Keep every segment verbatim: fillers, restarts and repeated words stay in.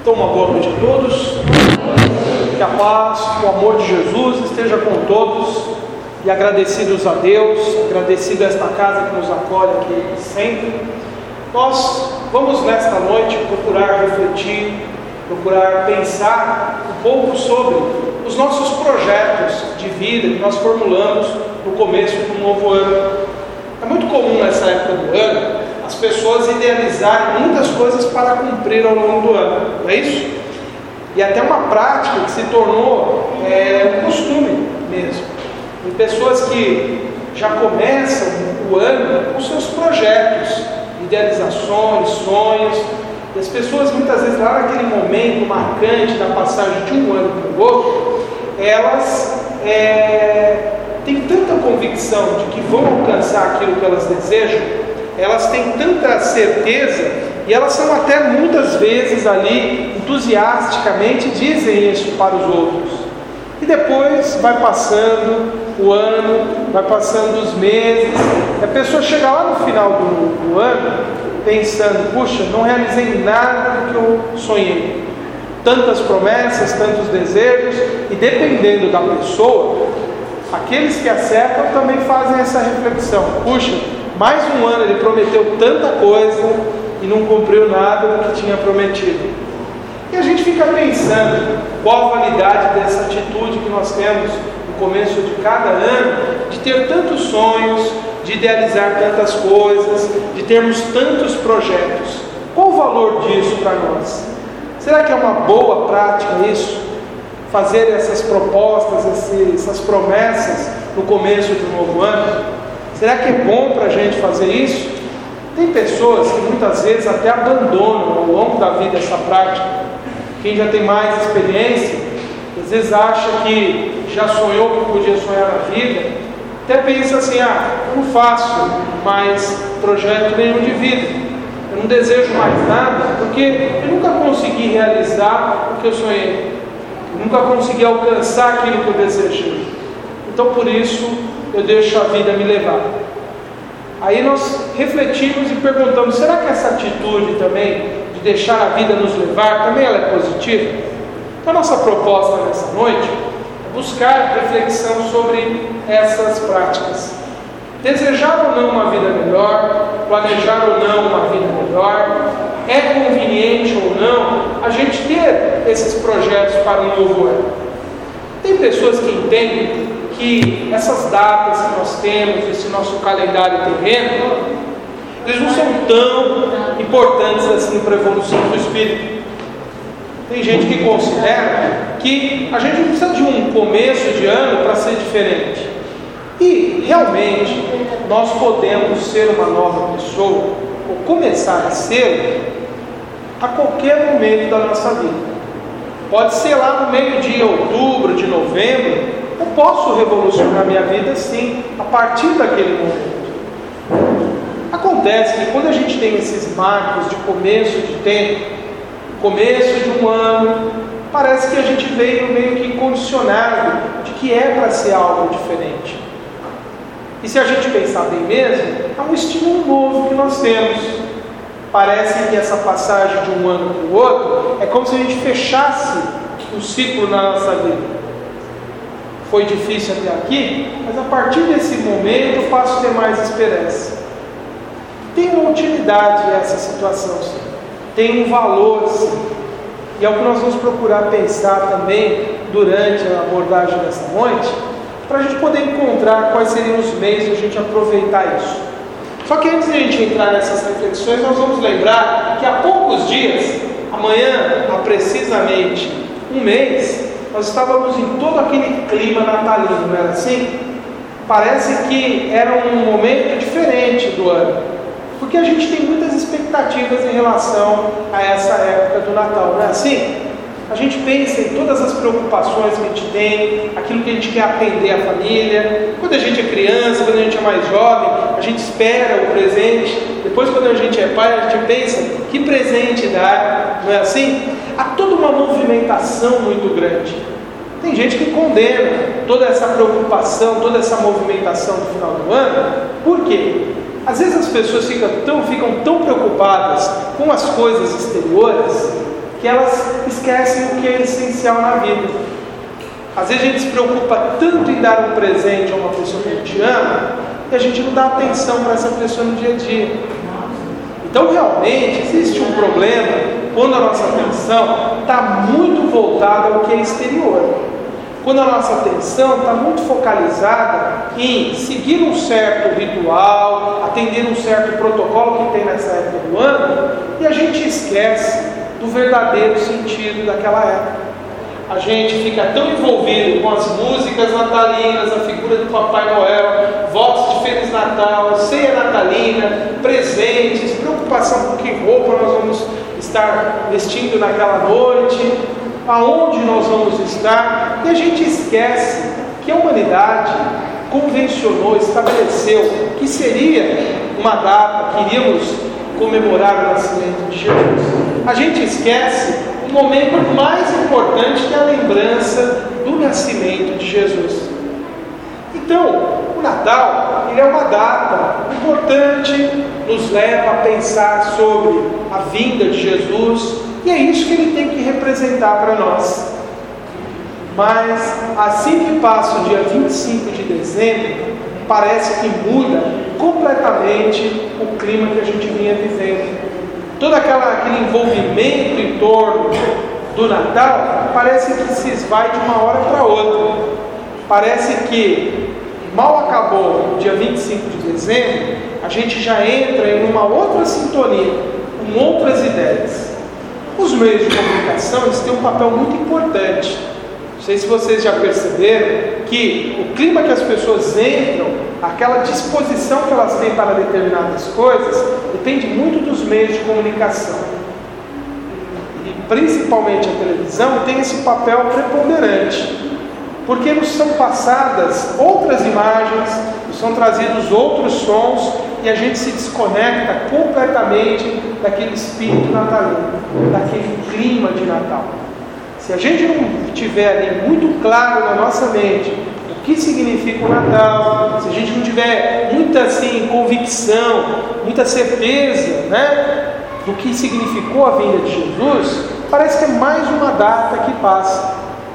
Então, uma boa noite a todos. Que a paz, o amor de Jesus esteja com todos. E agradecidos a Deus, agradecido a esta casa que nos acolhe aqui sempre. Nós vamos nesta noite procurar refletir, procurar pensar um pouco sobre os nossos projetos de vida que nós formulamos no começo do novo ano. É muito comum nessa época do ano as pessoas idealizarem muitas coisas para cumprir ao longo do ano, não é isso? E até uma prática que se tornou é, um costume mesmo. Tem pessoas que já começam o ano com seus projetos, idealizações, sonhos. E as pessoas muitas vezes lá naquele momento marcante da passagem de um ano para o outro, elas é, têm tanta convicção de que vão alcançar aquilo que elas desejam, elas têm tanta certeza, e elas são até muitas vezes ali, entusiasticamente, dizem isso para os outros. E depois vai passando o ano, vai passando os meses, e a pessoa chega lá no final do, do ano, pensando, puxa, não realizei nada do que eu sonhei. Tantas promessas, tantos desejos, e dependendo da pessoa, aqueles que acertam também fazem essa reflexão. Puxa, mais um ano ele prometeu tanta coisa e não cumpriu nada do que tinha prometido. E a gente fica pensando qual a validade dessa atitude que nós temos no começo de cada ano, de ter tantos sonhos, de idealizar tantas coisas, de termos tantos projetos. Qual o valor disso para nós? Será que é uma boa prática isso? Fazer essas propostas, essas promessas no começo do novo ano? Será que é bom para a gente fazer isso? Tem pessoas que muitas vezes até abandonam ao longo da vida essa prática. Quem já tem mais experiência, às vezes acha que já sonhou o que podia sonhar na vida, até pensa assim, ah, eu não faço mais projeto nenhum de vida, eu não desejo mais nada, porque eu nunca consegui realizar o que eu sonhei, eu nunca consegui alcançar aquilo que eu desejei, então por isso eu deixo a vida me levar. Aí nós refletimos e perguntamos, será que essa atitude também, de deixar a vida nos levar, também ela é positiva? Então a nossa proposta nessa noite é buscar reflexão sobre essas práticas. Desejar ou não uma vida melhor, planejar ou não uma vida melhor, é conveniente ou não a gente ter esses projetos para um novo ano? Tem pessoas que entendem que essas datas que nós temos, esse nosso calendário terreno, eles não são tão importantes assim para a evolução do espírito. Tem gente que considera que a gente não precisa de um começo de ano para ser diferente. E realmente nós podemos ser uma nova pessoa, ou começar a ser, a qualquer momento da nossa vida. Pode ser lá no meio de outubro, de novembro. Eu posso revolucionar minha vida sim, a partir daquele momento. Acontece que quando a gente tem esses marcos de começo de tempo, começo de um ano, parece que a gente veio meio que condicionado de que é para ser algo diferente. E se a gente pensar bem mesmo, é um estímulo novo que nós temos. Parece que essa passagem de um ano para o outro é como se a gente fechasse um ciclo na nossa vida. Foi difícil até aqui, mas a partir desse momento eu passo a ter mais esperança. Tem uma utilidade essa situação, sim. Tem um valor, sim. E é o que nós vamos procurar pensar também durante a abordagem dessa noite, para a gente poder encontrar quais seriam os meios de a gente aproveitar isso. Só que antes de a gente entrar nessas reflexões, nós vamos lembrar que há poucos dias, amanhã, há precisamente um mês, nós estávamos em todo aquele clima natalino, não era assim? Parece que era um momento diferente do ano, porque a gente tem muitas expectativas em relação a essa época do Natal, não é assim? A gente pensa em todas as preocupações que a gente tem, aquilo que a gente quer atender a família. Quando a gente é criança, quando a gente é mais jovem, a gente espera o presente. Depois, quando a gente é pai, a gente pensa que presente dar, não é assim? Há toda uma movimentação muito grande. Tem gente que condena toda essa preocupação, toda essa movimentação no final do ano. Por quê? Às vezes as pessoas ficam tão, ficam tão preocupadas com as coisas exteriores que elas esquecem o que é essencial na vida. Às vezes a gente se preocupa tanto em dar um presente a uma pessoa que a gente ama, e a gente não dá atenção para essa pessoa no dia a dia. Então realmente existe um problema quando a nossa atenção está muito voltada ao que é exterior. Quando a nossa atenção está muito focalizada em seguir um certo ritual, atender um certo protocolo que tem nessa época do ano, e a gente esquece do verdadeiro sentido daquela época. A gente fica tão envolvido com as músicas natalinas, a figura do Papai Noel, votos de Feliz Natal, ceia natalina, presentes, preocupação com que roupa nós vamos estar vestindo naquela noite, aonde nós vamos estar, e a gente esquece que a humanidade convencionou, estabeleceu que seria uma data que iríamos comemorar o nascimento de Jesus. A gente esquece o momento mais importante, que é a lembrança do nascimento de Jesus. Então, o Natal, ele é uma data importante, nos leva a pensar sobre a vinda de Jesus, e é isso que ele tem que representar para nós. Mas, assim que passa o dia vinte e cinco de dezembro, parece que muda completamente o clima que a gente vinha vivendo. Todo aquela, aquele envolvimento em torno do Natal parece que se esvai de uma hora para outra. Parece que mal acabou o dia vinte e cinco de dezembro, a gente já entra em uma outra sintonia, com outras ideias. Os meios de comunicação, eles têm um papel muito importante. Não sei se vocês já perceberam que o clima que as pessoas entram, aquela disposição que elas têm para determinadas coisas, depende muito dos meios de comunicação. E principalmente a televisão tem esse papel preponderante, porque nos são passadas outras imagens, nos são trazidos outros sons, e a gente se desconecta completamente daquele espírito natalino, daquele clima de Natal. Se a gente não tiver ali muito claro na nossa mente o que significa o Natal, se a gente não tiver muita assim, convicção, muita certeza, né, do que significou a vinda de Jesus, parece que é mais uma data que passa.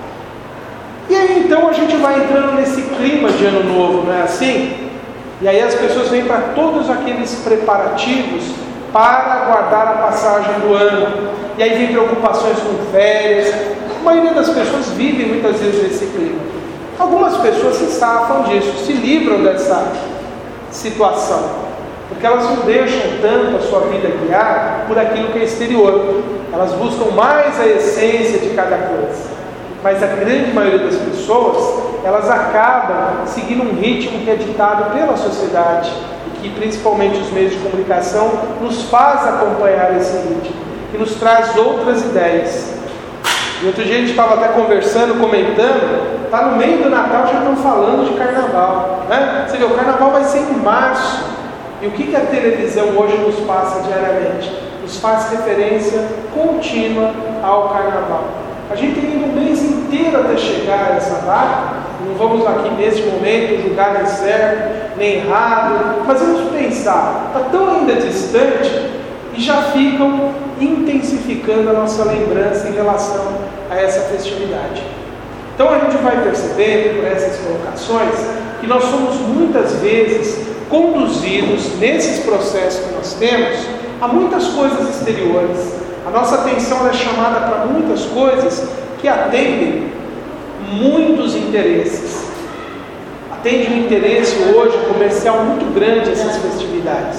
E aí então a gente vai entrando nesse clima de ano novo, não é assim? E aí as pessoas vêm para todos aqueles preparativos para aguardar a passagem do ano. E aí vem preocupações com férias. A maioria das pessoas vive muitas vezes nesse clima. Algumas pessoas se safam disso, se livram dessa situação, porque elas não deixam tanto a sua vida guiar por aquilo que é exterior. Elas buscam mais a essência de cada coisa. Mas a grande maioria das pessoas, elas acabam seguindo um ritmo que é ditado pela sociedade, e que principalmente os meios de comunicação nos faz acompanhar esse ritmo, que nos traz outras ideias. E outro dia a gente estava até conversando, comentando, está no meio do Natal, já estão falando de carnaval, né? Você vê, o carnaval vai ser em março, e o que, que a televisão hoje nos passa diariamente? Nos faz referência contínua ao carnaval. A gente tem um mês inteiro até chegar a essa data. Não vamos aqui neste momento julgar nem certo, nem errado, mas vamos pensar, está tão ainda distante, e já ficam intensificando a nossa lembrança em relação a essa festividade. Então a gente vai percebendo por essas colocações que nós somos muitas vezes conduzidos nesses processos que nós temos a muitas coisas exteriores. A nossa atenção é chamada para muitas coisas que atendem muitos interesses. Atende um interesse hoje comercial muito grande essas festividades.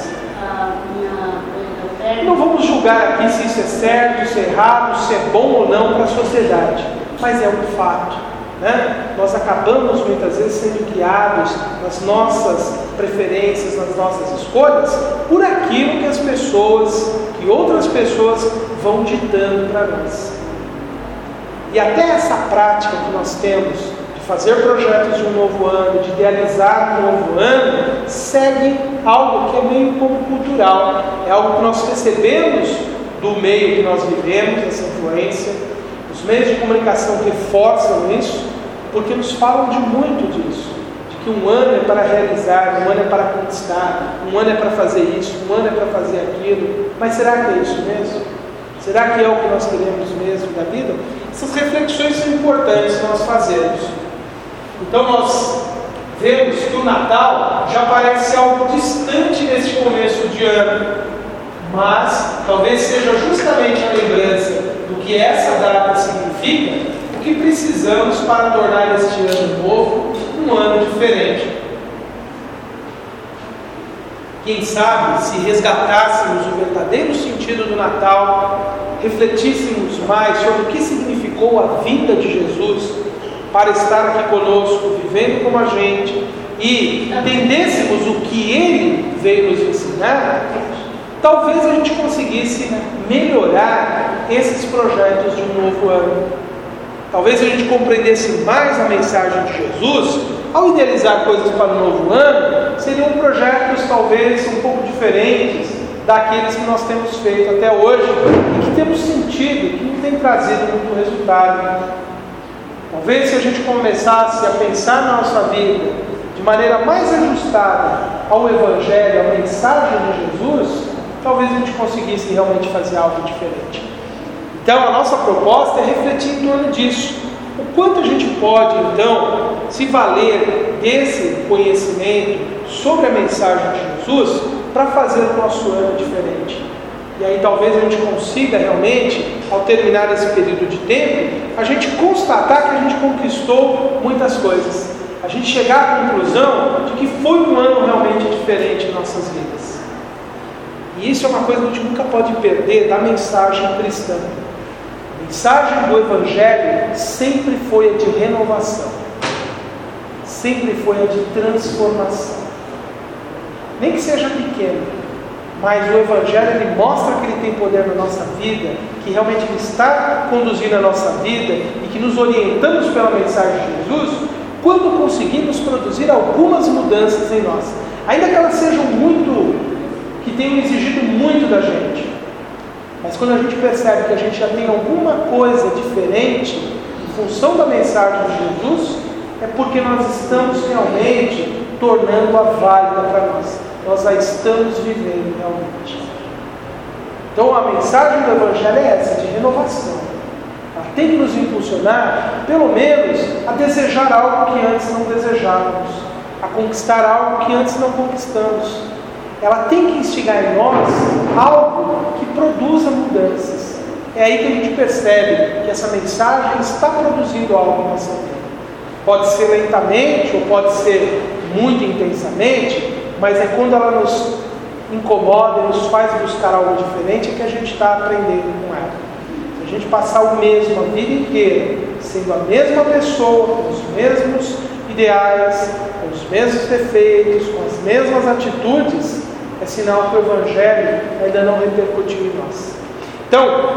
Não vamos julgar aqui se isso é certo, se é errado, se é bom ou não para a sociedade, mas é um fato, né? Nós acabamos muitas vezes sendo guiados nas nossas preferências, nas nossas escolhas, por aquilo que as pessoas, que outras pessoas vão ditando para nós. E até essa prática que nós temos de fazer projetos de um novo ano, de idealizar um novo ano, segue algo que é meio como cultural, é algo que nós recebemos do meio que nós vivemos, essa influência. Os meios de comunicação reforçam isso, porque nos falam de muito disso, de que um ano é para realizar, um ano é para conquistar, um ano é para fazer isso, um ano é para fazer aquilo. Mas será que é isso mesmo? Será que é o que nós queremos mesmo da vida? Essas reflexões são importantes nós fazermos. Então nós vemos que o Natal já parece algo distante neste começo de ano, mas talvez seja justamente a lembrança do que essa data significa o que precisamos para tornar este ano novo um ano diferente. Quem sabe, se resgatássemos o verdadeiro sentido do Natal, refletíssemos mais sobre o que significou a vinda de Jesus para estar aqui conosco, vivendo como a gente, e entendêssemos o que Ele veio nos ensinar, talvez a gente conseguisse melhorar esses projetos de um novo ano. Talvez a gente compreendesse mais a mensagem de Jesus ao idealizar coisas para o novo ano. Seriam projetos talvez um pouco diferentes daqueles que nós temos feito até hoje e que temos sentido, que não tem trazido muito resultado. Talvez se a gente começasse a pensar na nossa vida de maneira mais ajustada ao Evangelho, à mensagem de Jesus, talvez a gente conseguisse realmente fazer algo diferente. Então a nossa proposta é refletir em torno disso. O quanto a gente pode então se valer desse conhecimento sobre a mensagem de Jesus para fazer o nosso ano diferente. E aí talvez a gente consiga realmente, ao terminar esse período de tempo, a gente constatar que a gente conquistou muitas coisas. A gente chegar à conclusão de que foi um ano realmente diferente em nossas vidas. E isso é uma coisa que a gente nunca pode perder da mensagem cristã. A mensagem do Evangelho sempre foi a de renovação. Sempre foi a de transformação. Nem que seja pequeno, mas o Evangelho ele mostra que ele tem poder na nossa vida, que realmente ele está conduzindo a nossa vida e que nos orientamos pela mensagem de Jesus quando conseguimos produzir algumas mudanças em nós, ainda que elas sejam muito, que tenham exigido muito da gente. Mas quando a gente percebe que a gente já tem alguma coisa diferente em função da mensagem de Jesus, é porque nós estamos realmente tornando-a válida para nós. Nós a estamos vivendo realmente. Então a mensagem do Evangelho é essa, de renovação. Ela tem que nos impulsionar, pelo menos, a desejar algo que antes não desejávamos, a conquistar algo que antes não conquistamos. Ela tem que instigar em nós algo que produza mudanças. É aí que a gente percebe que essa mensagem está produzindo algo na nossa vida. Pode ser lentamente ou pode ser muito intensamente, mas é quando ela nos incomoda, nos faz buscar algo diferente, que a gente está aprendendo com ela. Se a gente passar o mesmo a vida inteira, sendo a mesma pessoa, com os mesmos ideais, com os mesmos defeitos, com as mesmas atitudes, é sinal que o Evangelho ainda não repercutiu em nós. Então,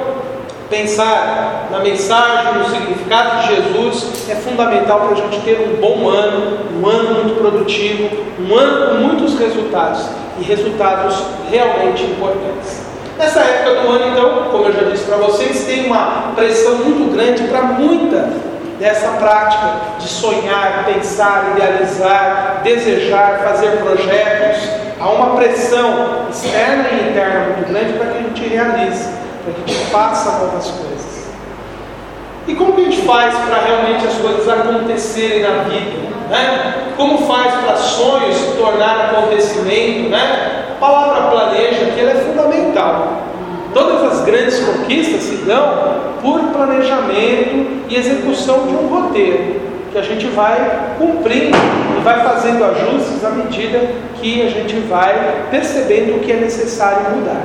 pensar na mensagem, no significado de Jesus é fundamental para a gente ter um bom ano, um ano muito produtivo, um ano com muitos resultados e resultados realmente importantes. Nessa época do ano, então, como eu já disse para vocês, tem uma pressão muito grande para muita dessa prática de sonhar, pensar, idealizar, desejar, fazer projetos. Há uma pressão externa e interna muito grande para que a gente realize, para que a gente faça novas coisas. E como que a gente faz para realmente as coisas acontecerem na vida? Né? Como faz para sonhos se tornar acontecimento? Né? A palavra planeja aqui ela é fundamental. Todas as grandes conquistas se dão por planejamento e execução de um roteiro, que a gente vai cumprindo e vai fazendo ajustes à medida que a gente vai percebendo o que é necessário mudar.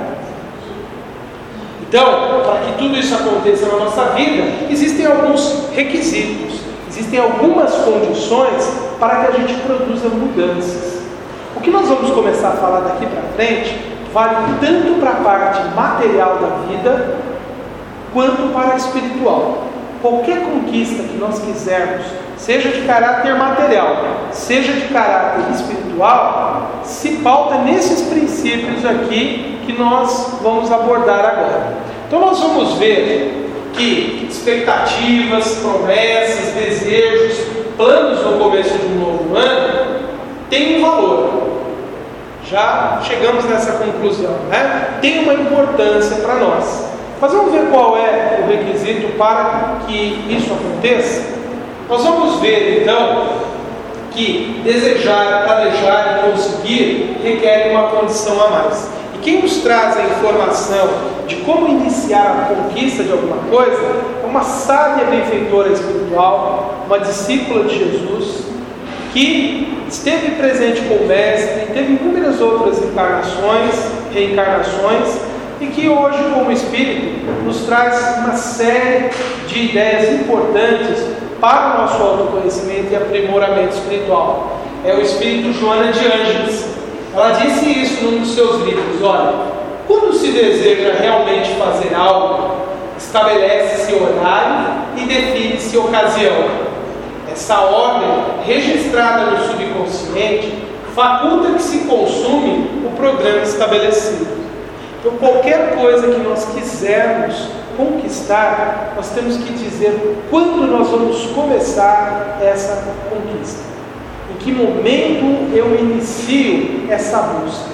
Então, para que tudo isso aconteça na nossa vida, existem alguns requisitos, existem algumas condições para que a gente produza mudanças. O que nós vamos começar a falar daqui para frente vale tanto para a parte material da vida, quanto para a espiritual. Qualquer conquista que nós quisermos, seja de caráter material, seja de caráter espiritual, se pauta nesses princípios aqui que nós vamos abordar agora. Então nós vamos ver que expectativas, promessas, desejos, planos no começo de um novo ano têm um valor. Já chegamos nessa conclusão, né? Tem uma importância para nós. Mas vamos ver qual é o requisito para que isso aconteça? Nós vamos ver, então, que desejar, planejar e conseguir requer uma condição a mais. E quem nos traz a informação de como iniciar a conquista de alguma coisa é uma sábia benfeitora espiritual, uma discípula de Jesus, que esteve presente com o Mestre, teve inúmeras outras encarnações, reencarnações, e que hoje, como Espírito, nos traz uma série de ideias importantes para o nosso autoconhecimento e aprimoramento espiritual. É o Espírito Joana de Ângeles. Ela disse isso num dos seus livros: olha, quando se deseja realmente fazer algo, estabelece-se horário e define-se ocasião. Essa ordem, registrada no subconsciente, faculta que se consume o programa estabelecido. Então, qualquer coisa que nós quisermos conquistar, nós temos que dizer quando nós vamos começar essa conquista. Em que momento eu inicio essa busca?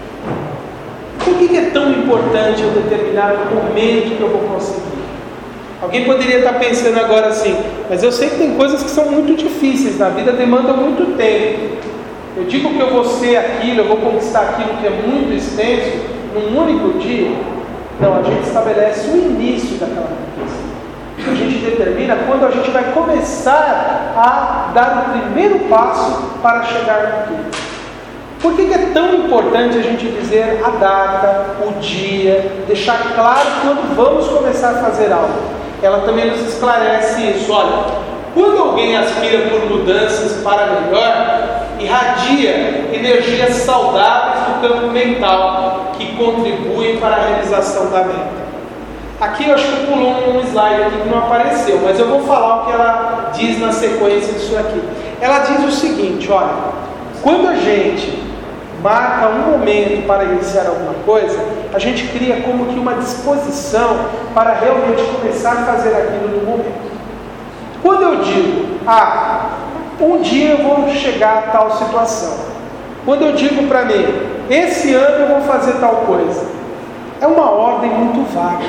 Por que é tão importante eu determinar o momento que eu vou conseguir? Alguém poderia estar pensando agora assim, mas eu sei que tem coisas que são muito difíceis na vida, demandam muito tempo. Eu digo que eu vou ser aquilo, eu vou conquistar aquilo que é muito extenso num único dia. Não, a gente estabelece o início daquela conquista. A gente determina quando a gente vai começar a dar o primeiro passo para chegar naquilo. Por que é tão importante a gente dizer a data, o dia, deixar claro quando vamos começar a fazer algo? Ela também nos esclarece isso. Olha, quando alguém aspira por mudanças para melhor, irradia energias saudáveis do campo mental que contribuem para a realização da meta. Aqui eu acho que pulou um slide aqui que não apareceu, mas eu vou falar o que ela diz na sequência disso aqui. Ela diz o seguinte: olha, quando a gente marca um momento para iniciar alguma coisa, a gente cria como que uma disposição para realmente começar a fazer aquilo no momento. Quando eu digo, ah, um dia eu vou chegar a tal situação. Quando eu digo para mim, esse ano eu vou fazer tal coisa, é uma ordem muito vaga.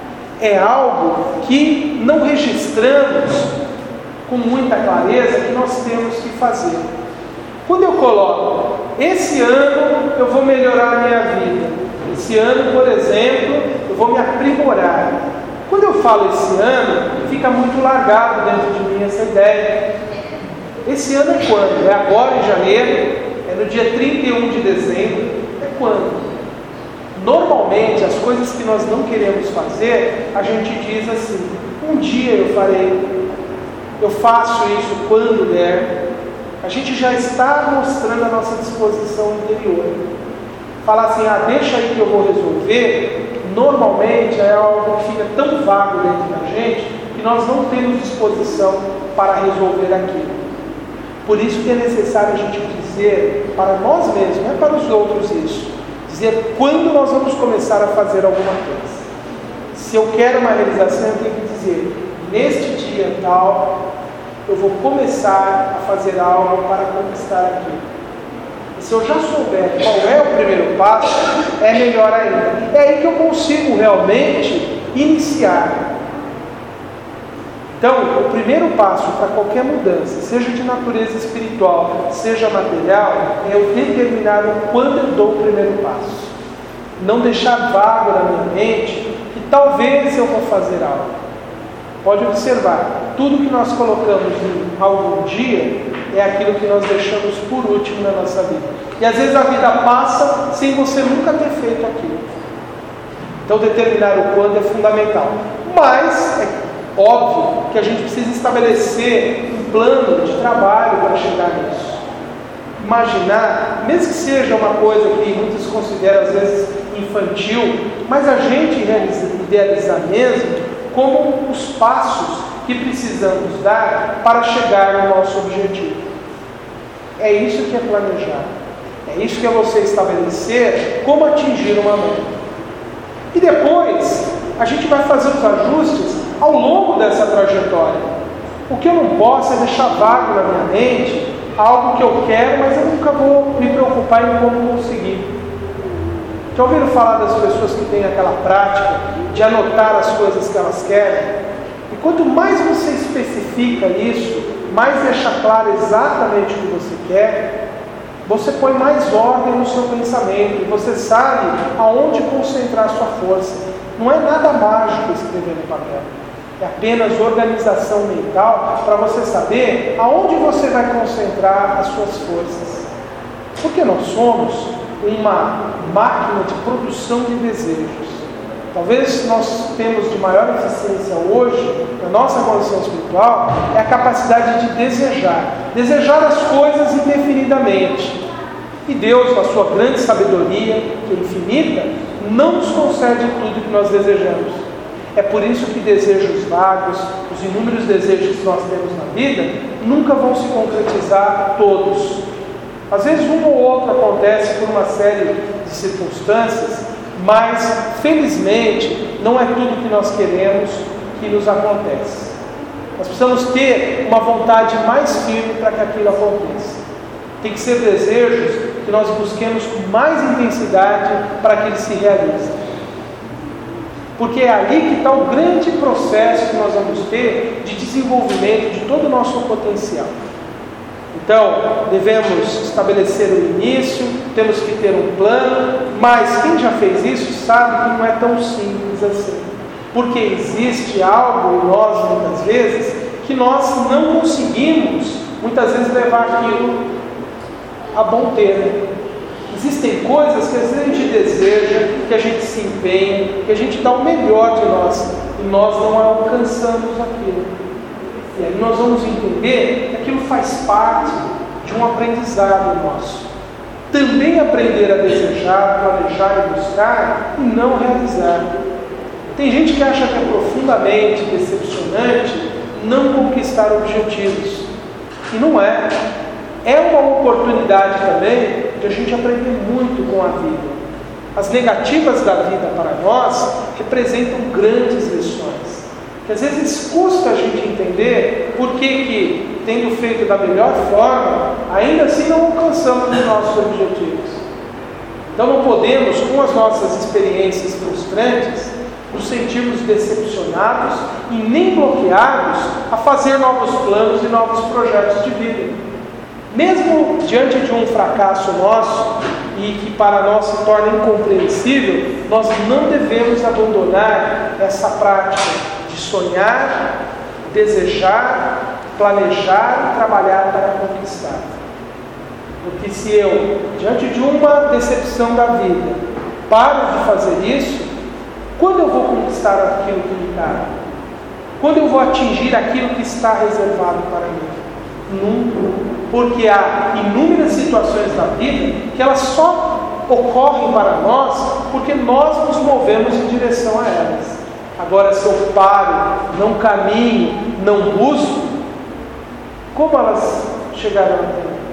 É algo que não registramos com muita clareza que nós temos que fazer. Quando eu coloco, esse ano eu vou melhorar a minha vida. Esse ano, por exemplo, eu vou me aprimorar. Quando eu falo esse ano, fica muito largado dentro de mim essa ideia. Esse ano é quando? É agora em janeiro? É no dia trinta e um de dezembro? É quando? Normalmente, as coisas que nós não queremos fazer, a gente diz assim: um dia eu farei, eu faço isso quando der. A gente já está mostrando a nossa disposição interior. Falar assim, ah, deixa aí que eu vou resolver, normalmente é algo que fica tão vago dentro da gente que nós não temos disposição para resolver aquilo. Por isso que é necessário a gente dizer para nós mesmos, não é para os outros isso, dizer quando nós vamos começar a fazer alguma coisa. Se eu quero uma realização, eu tenho que dizer, neste dia tal, eu vou começar a fazer algo para conquistar aquilo. E se eu já souber qual é o primeiro passo, é melhor ainda. É aí que eu consigo realmente iniciar. Então, o primeiro passo para qualquer mudança, seja de natureza espiritual, seja material, é eu determinar quando eu dou o primeiro passo. Não deixar vago na minha mente que talvez eu vou fazer algo. Pode observar, tudo que nós colocamos em algum dia é aquilo que nós deixamos por último na nossa vida. E às vezes a vida passa sem você nunca ter feito aquilo. Então determinar o quando é fundamental. Mas é óbvio que a gente precisa estabelecer um plano de trabalho para chegar nisso. Imaginar, mesmo que seja uma coisa que muitos consideram às vezes infantil, mas a gente idealizar mesmo como os passos que precisamos dar para chegar no nosso objetivo. É isso que é planejar. É isso que é você estabelecer como atingir uma meta. E depois, a gente vai fazer os ajustes ao longo dessa trajetória. O que eu não posso é deixar vago na minha mente algo que eu quero, mas eu nunca vou me preocupar em como conseguir. Já ouviram falar das pessoas que têm aquela prática de anotar as coisas que elas querem? E quanto mais você especifica isso, mais deixa claro exatamente o que você quer, você põe mais ordem no seu pensamento e você sabe aonde concentrar sua força. Não é nada mágico escrever no papel. É apenas organização mental para você saber aonde você vai concentrar as suas forças. Porque nós somos uma máquina de produção de desejos. Talvez nós temos de maior eficiência hoje, na nossa condição espiritual, é a capacidade de desejar. Desejar as coisas indefinidamente. E Deus, na sua grande sabedoria, que é infinita, não nos concede tudo que nós desejamos. É por isso que desejos vagos, os inúmeros desejos que nós temos na vida, nunca vão se concretizar todos. Às vezes um ou outro acontece por uma série de circunstâncias, mas felizmente não é tudo que nós queremos que nos acontece. Nós precisamos ter uma vontade mais firme para que aquilo aconteça. Tem que ser desejos que nós busquemos com mais intensidade para que eles se realizem. Porque é ali que está o grande processo que nós vamos ter de desenvolvimento de todo o nosso potencial. Então, devemos estabelecer o início, temos que ter um plano, mas quem já fez isso sabe que não é tão simples assim. Porque existe algo em nós, muitas vezes, que nós não conseguimos, muitas vezes, levar aquilo a bom termo. Existem coisas que às vezes a gente deseja, que a gente se empenha, que a gente dá o melhor de nós, e nós não alcançamos aquilo. E aí nós vamos entender que aquilo faz parte de um aprendizado nosso. Também aprender a desejar, planejar e buscar, e não realizar. Tem gente que acha que é profundamente decepcionante não conquistar objetivos. E não é. É uma oportunidade também de a gente aprender muito com a vida. As negativas da vida para nós representam grandes lições, que às vezes custa a gente entender por que que, tendo feito da melhor forma, ainda assim não alcançamos os nossos objetivos. Então não podemos, com as nossas experiências frustrantes, nos sentirmos decepcionados e nem bloqueados a fazer novos planos e novos projetos de vida. Mesmo diante de um fracasso nosso, e que para nós se torna incompreensível, nós não devemos abandonar essa prática de sonhar, desejar, planejar e trabalhar para conquistar. Porque se eu, diante de uma decepção da vida, paro de fazer isso, quando eu vou conquistar aquilo que me cabe? Quando eu vou atingir aquilo que está reservado para mim? Nunca. Porque há inúmeras situações da vida que elas só ocorrem para nós porque nós nos movemos em direção a elas. Agora, se eu paro, não caminho, não busco, como elas chegarão até mim?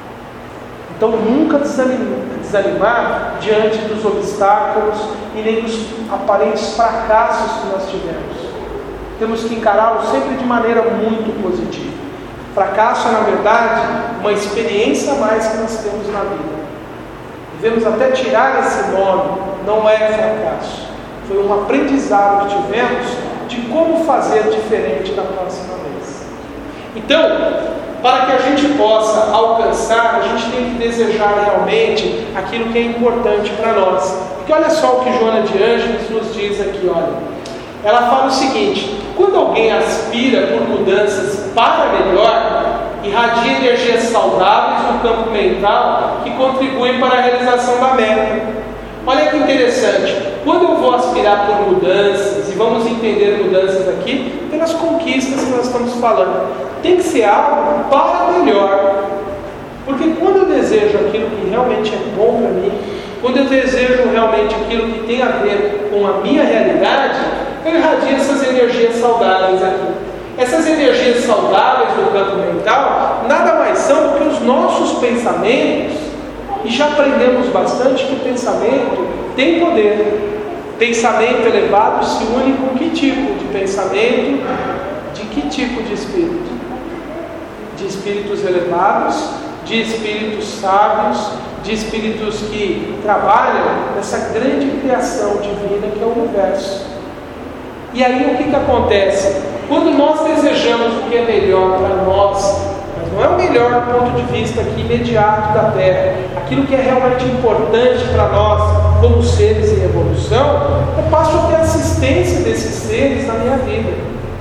Então, nunca desanimar, desanimar diante dos obstáculos e nem dos aparentes fracassos que nós tivemos. Temos que encará-los sempre de maneira muito positiva. Fracasso é, na verdade, uma experiência a mais que nós temos na vida. Devemos até tirar esse nome, não é fracasso. Foi um aprendizado que tivemos de como fazer diferente da próxima vez. Então, para que a gente possa alcançar, a gente tem que desejar realmente aquilo que é importante para nós. Porque olha só o que Joana de Ângeles nos diz aqui, olha. Ela fala o seguinte: quando alguém aspira por mudanças para melhor, irradia energias saudáveis no campo mental que contribuem para a realização da meta. Olha que interessante, quando eu vou aspirar por mudanças, e vamos entender mudanças aqui pelas conquistas que nós estamos falando, tem que ser algo para melhor. Porque quando eu desejo aquilo que realmente é bom para mim, quando eu desejo realmente aquilo que tem a ver com a minha realidade, eu irradio essas energias saudáveis aqui. Essas energias saudáveis do campo mental nada mais são do que os nossos pensamentos, e já aprendemos bastante que o pensamento tem poder. Pensamento elevado se une com que tipo de pensamento? De que tipo de espírito? De espíritos elevados, de espíritos sábios, de espíritos que trabalham nessa grande criação divina que é o universo. E aí o que, que acontece? Quando nós desejamos o que é melhor para nós, mas não é o melhor do ponto de vista aqui imediato da Terra, aquilo que é realmente importante para nós como seres em evolução, eu passo a ter assistência desses seres na minha vida.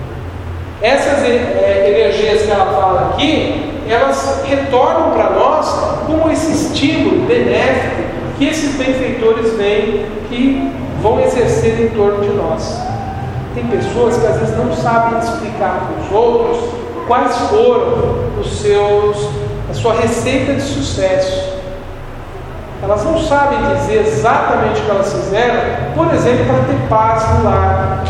Essas é, energias que ela fala aqui, elas retornam para nós como esse estímulo benéfico que esses benfeitores vêm que vão exercer em torno de nós. Tem pessoas que às vezes não sabem explicar para os outros quais foram os seus, a sua receita de sucesso. Elas não sabem dizer exatamente o que elas fizeram, por exemplo, para ter paz no lar.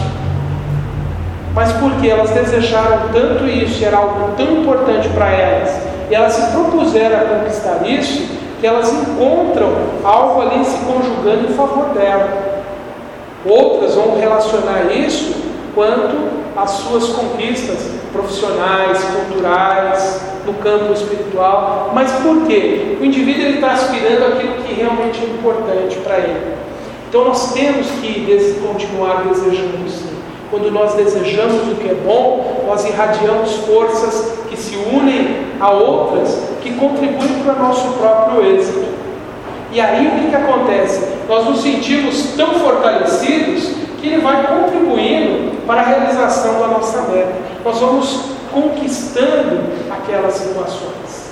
Mas porque elas desejaram tanto isso, e era algo tão importante para elas, e elas se propuseram a conquistar isso, que elas encontram algo ali se conjugando em favor dela. Outras vão relacionar isso quanto às suas conquistas profissionais, culturais, no campo espiritual. Mas por quê? O indivíduo ele está aspirando aquilo que realmente é importante para ele. Então nós temos que continuar desejando sim. Quando nós desejamos o que é bom, nós irradiamos forças que se unem a outras, que contribuem para o nosso próprio êxito. E aí o que, que acontece? Nós nos sentimos tão fortalecidos que ele vai contribuindo para a realização da nossa meta. Nós vamos conquistando aquelas situações.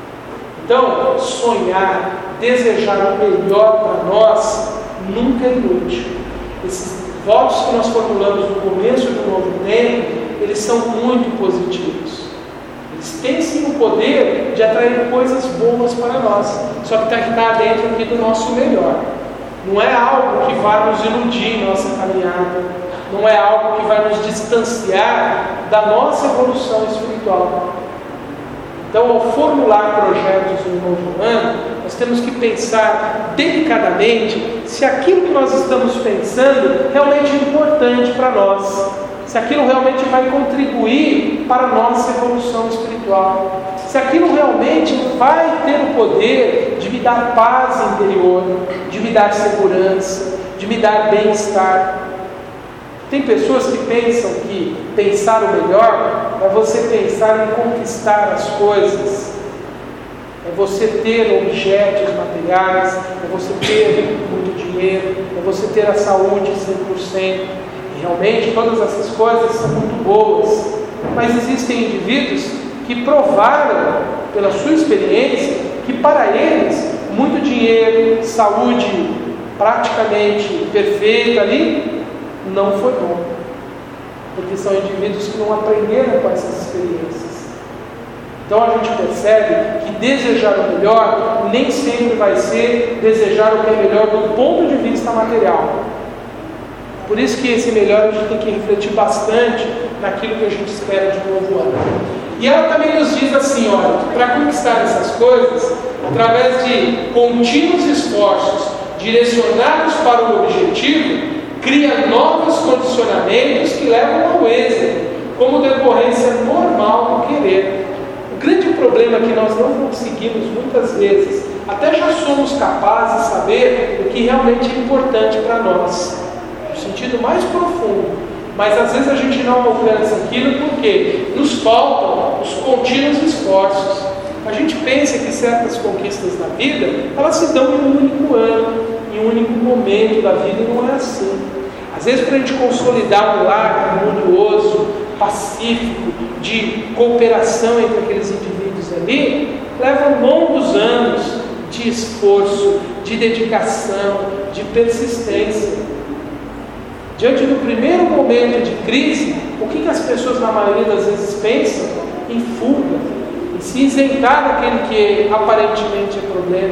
Então, sonhar, desejar o melhor para nós, nunca é inútil. Esses votos que nós formulamos no começo do novo tempo, eles são muito positivos. Eles têm sim o poder de atrair coisas boas para nós, só que tem que estar dentro aqui do nosso melhor. Não é algo que vai nos iludir em nossa caminhada, não é algo que vai nos distanciar da nossa evolução espiritual. Então, ao formular projetos no novo ano, nós temos que pensar delicadamente se aquilo que nós estamos pensando realmente é importante para nós, se aquilo realmente vai contribuir para a nossa evolução espiritual, se aquilo realmente vai ter o poder de me dar paz interior, de me dar segurança, de me dar bem-estar. Tem pessoas que pensam que pensar o melhor é você pensar em conquistar as coisas, é você ter objetos materiais, é você ter muito dinheiro, é você ter a saúde cem por cento. E realmente todas essas coisas são muito boas, mas existem indivíduos que provaram pela sua experiência que para eles muito dinheiro, saúde praticamente perfeita ali, não foi bom, porque são indivíduos que não aprenderam com essas experiências. Então a gente percebe que desejar o melhor nem sempre vai ser desejar o que é melhor do ponto de vista material. Por isso que esse melhor a gente tem que refletir bastante naquilo que a gente espera de um novo ano. E ela também nos diz assim, olha, para conquistar essas coisas, através de contínuos esforços direcionados para o objetivo, cria novos condicionamentos que levam ao êxito, como decorrência normal do querer. O grande problema é que nós não conseguimos muitas vezes, até já somos capazes de saber o que realmente é importante para nós, no sentido mais profundo, mas às vezes a gente não alcança aquilo porque nos faltam os contínuos esforços. A gente pensa que certas conquistas na vida, elas se dão em um único ano, em um único momento da vida, e não é assim. Às vezes, para a gente consolidar um lar harmonioso, pacífico, de cooperação entre aqueles indivíduos ali, leva longos anos de esforço, de dedicação, de persistência. Diante do primeiro momento de crise, o que, que as pessoas na maioria das vezes pensam? Em fuga, em se isentar daquele que aparentemente é problema.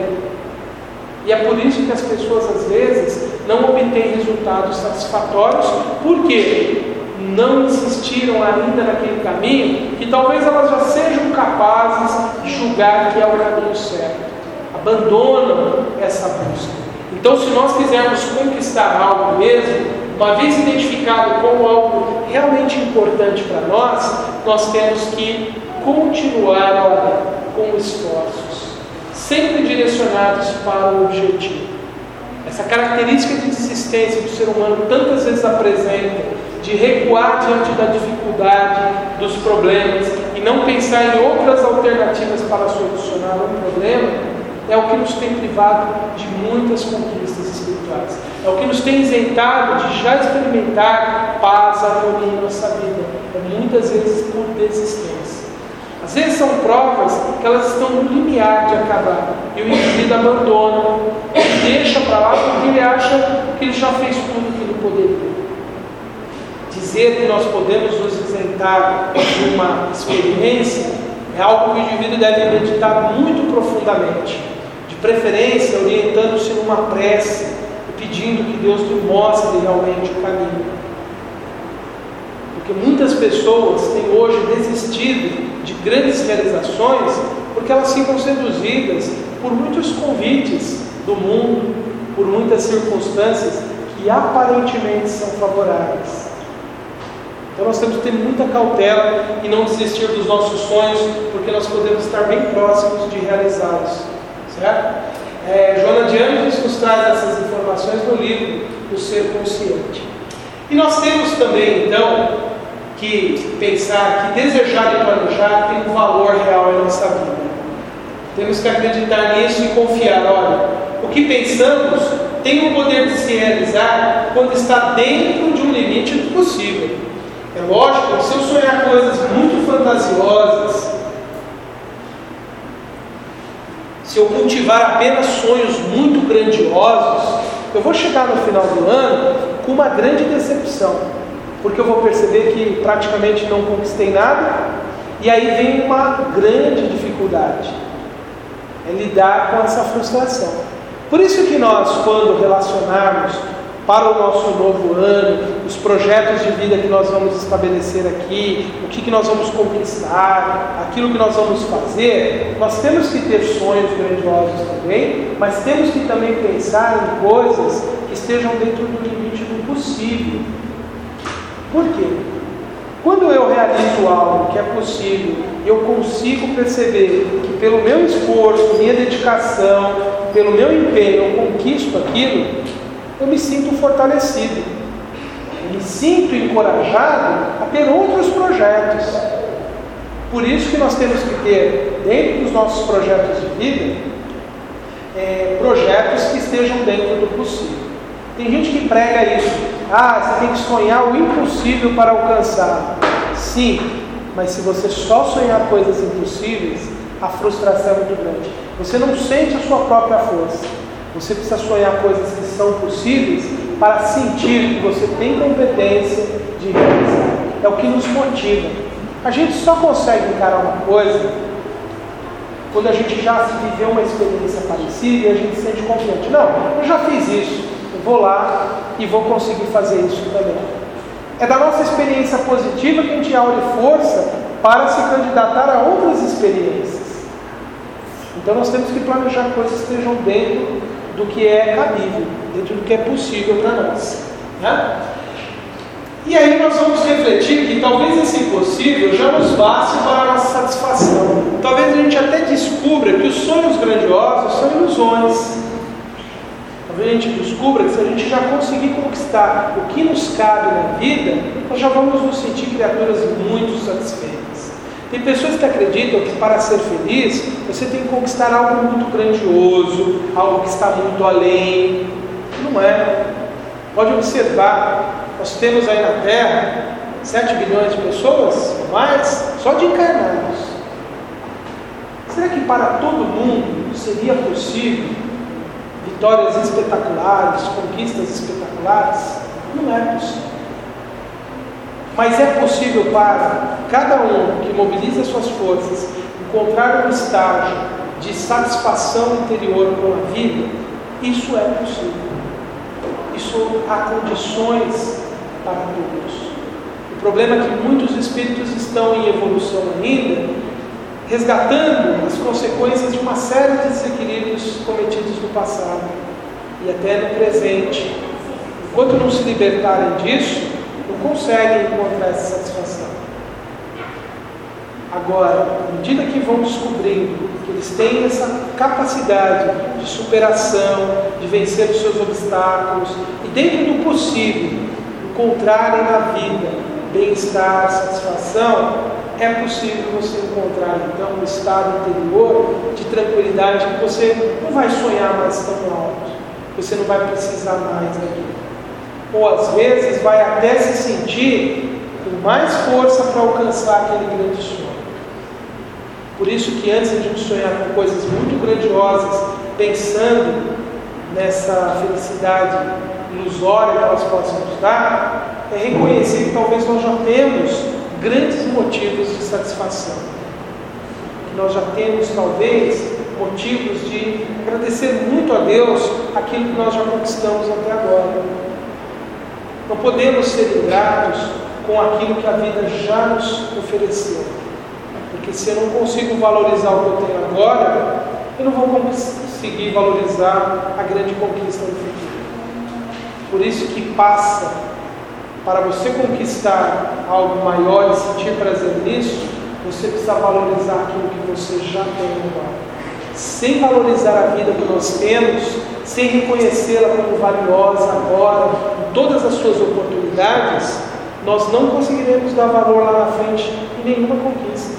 E é por isso que as pessoas às vezes não obtêm resultados satisfatórios, porque não insistiram ainda naquele caminho que talvez elas já sejam capazes de julgar que é o caminho certo. Abandonam essa busca. Então, se nós quisermos conquistar algo mesmo, uma vez identificado como algo realmente importante para nós, nós temos que continuar com esforços, sempre direcionados para o objetivo. Essa característica de desistência que o ser humano tantas vezes apresenta, de recuar diante da dificuldade, dos problemas, e não pensar em outras alternativas para solucionar um problema, é o que nos tem privado de muitas conquistas espirituais. É o que nos tem isentado de já experimentar paz, harmonia em nossa vida. É muitas vezes por desistência. Às vezes são provas que elas estão no limiar de acabar. E o indivíduo abandona, deixa para lá porque ele acha que ele já fez tudo o que ele poderia. Dizer que nós podemos nos isentar de uma experiência é algo que o indivíduo deve meditar muito profundamente. De preferência, orientando-se numa prece e pedindo que Deus lhe mostre realmente o caminho. Porque muitas pessoas têm hoje desistido de grandes realizações porque elas ficam seduzidas por muitos convites do mundo, por muitas circunstâncias que aparentemente são favoráveis. Então nós temos que ter muita cautela e não desistir dos nossos sonhos, porque nós podemos estar bem próximos de realizá-los, certo? É, Joana de Ângeles nos traz essas informações no livro O Ser Consciente. E nós temos também, então, que pensar que desejar e planejar tem um valor real em nossa vida. Temos que acreditar nisso e confiar. Olha, o que pensamos tem o poder de se realizar quando está dentro de um limite do possível. É lógico que se eu sonhar coisas muito fantasiosas, se eu cultivar apenas sonhos muito grandiosos, eu vou chegar no final do ano com uma grande decepção, porque eu vou perceber que praticamente não conquistei nada, e aí vem uma grande dificuldade, é lidar com essa frustração. Por isso que nós, quando relacionarmos para o nosso novo ano, os projetos de vida que nós vamos estabelecer aqui, o que, que nós vamos conquistar, aquilo que nós vamos fazer, nós temos que ter sonhos grandiosos também, mas temos que também pensar em coisas que estejam dentro do limite do possível. Por quê? Quando eu realizo algo que é possível, eu consigo perceber que pelo meu esforço, minha dedicação, pelo meu empenho, eu conquisto aquilo, eu me sinto fortalecido, eu me sinto encorajado a ter outros projetos. Por isso que nós temos que ter, dentro dos nossos projetos de vida, é, projetos que estejam dentro do possível. Tem gente que prega isso, ah, você tem que sonhar o impossível para alcançar. Sim, mas se você só sonhar coisas impossíveis, a frustração é muito grande. Você não sente a sua própria força. Você precisa sonhar coisas que são possíveis para sentir que você tem competência de realizar. É o que nos motiva. A gente só consegue encarar uma coisa quando a gente já viveu uma experiência parecida e a gente se sente confiante. Não, eu já fiz isso, eu vou lá e vou conseguir fazer isso também. É da nossa experiência positiva que a gente aure força para se candidatar a outras experiências. Então nós temos que planejar coisas que estejam dentro do que é cabível, dentro do que é possível para nós, né? E aí nós vamos refletir que talvez esse impossível já nos baste para a nossa satisfação. Talvez a gente até descubra que os sonhos grandiosos são ilusões. Talvez a gente descubra que se a gente já conseguir conquistar o que nos cabe na vida, nós já vamos nos sentir criaturas muito satisfeitas. Tem pessoas que acreditam que para ser feliz, você tem que conquistar algo muito grandioso, algo que está muito além. Não é. Pode observar, nós temos aí na Terra sete bilhões de pessoas, ou mais, só de encarnados. Será que para todo mundo seria possível vitórias espetaculares, conquistas espetaculares? Não é possível. Mas é possível para cada um que mobiliza suas forças encontrar um estágio de satisfação interior com a vida. Isso é possível. Isso há condições para todos. O problema é que muitos espíritos estão em evolução ainda, resgatando as consequências de uma série de desequilíbrios cometidos no passado e até no presente. Enquanto não se libertarem disso, não conseguem encontrar essa satisfação. Agora, à medida que vão descobrindo que eles têm essa capacidade de superação, de vencer os seus obstáculos e, dentro do possível, encontrarem na vida bem-estar, satisfação, é possível você encontrar então um estado interior de tranquilidade que você não vai sonhar mais tão alto, você não vai precisar mais daquilo. Ou às vezes vai até se sentir com mais força para alcançar aquele grande sonho. Por isso que antes de a gente sonhar com coisas muito grandiosas, pensando nessa felicidade ilusória que elas possam nos dar, é reconhecer que talvez nós já temos grandes motivos de satisfação. Que nós já temos talvez motivos de agradecer muito a Deus aquilo que nós já conquistamos até agora. Não podemos ser ingratos com aquilo que a vida já nos ofereceu. Porque se eu não consigo valorizar o que eu tenho agora, eu não vou conseguir valorizar a grande conquista do futuro. Por isso que passa, para você conquistar algo maior e sentir prazer nisso, você precisa valorizar aquilo que você já tem agora. Sem valorizar a vida que nós temos, sem reconhecê-la como valiosa agora, em todas as suas oportunidades, nós não conseguiremos dar valor lá na frente em nenhuma conquista.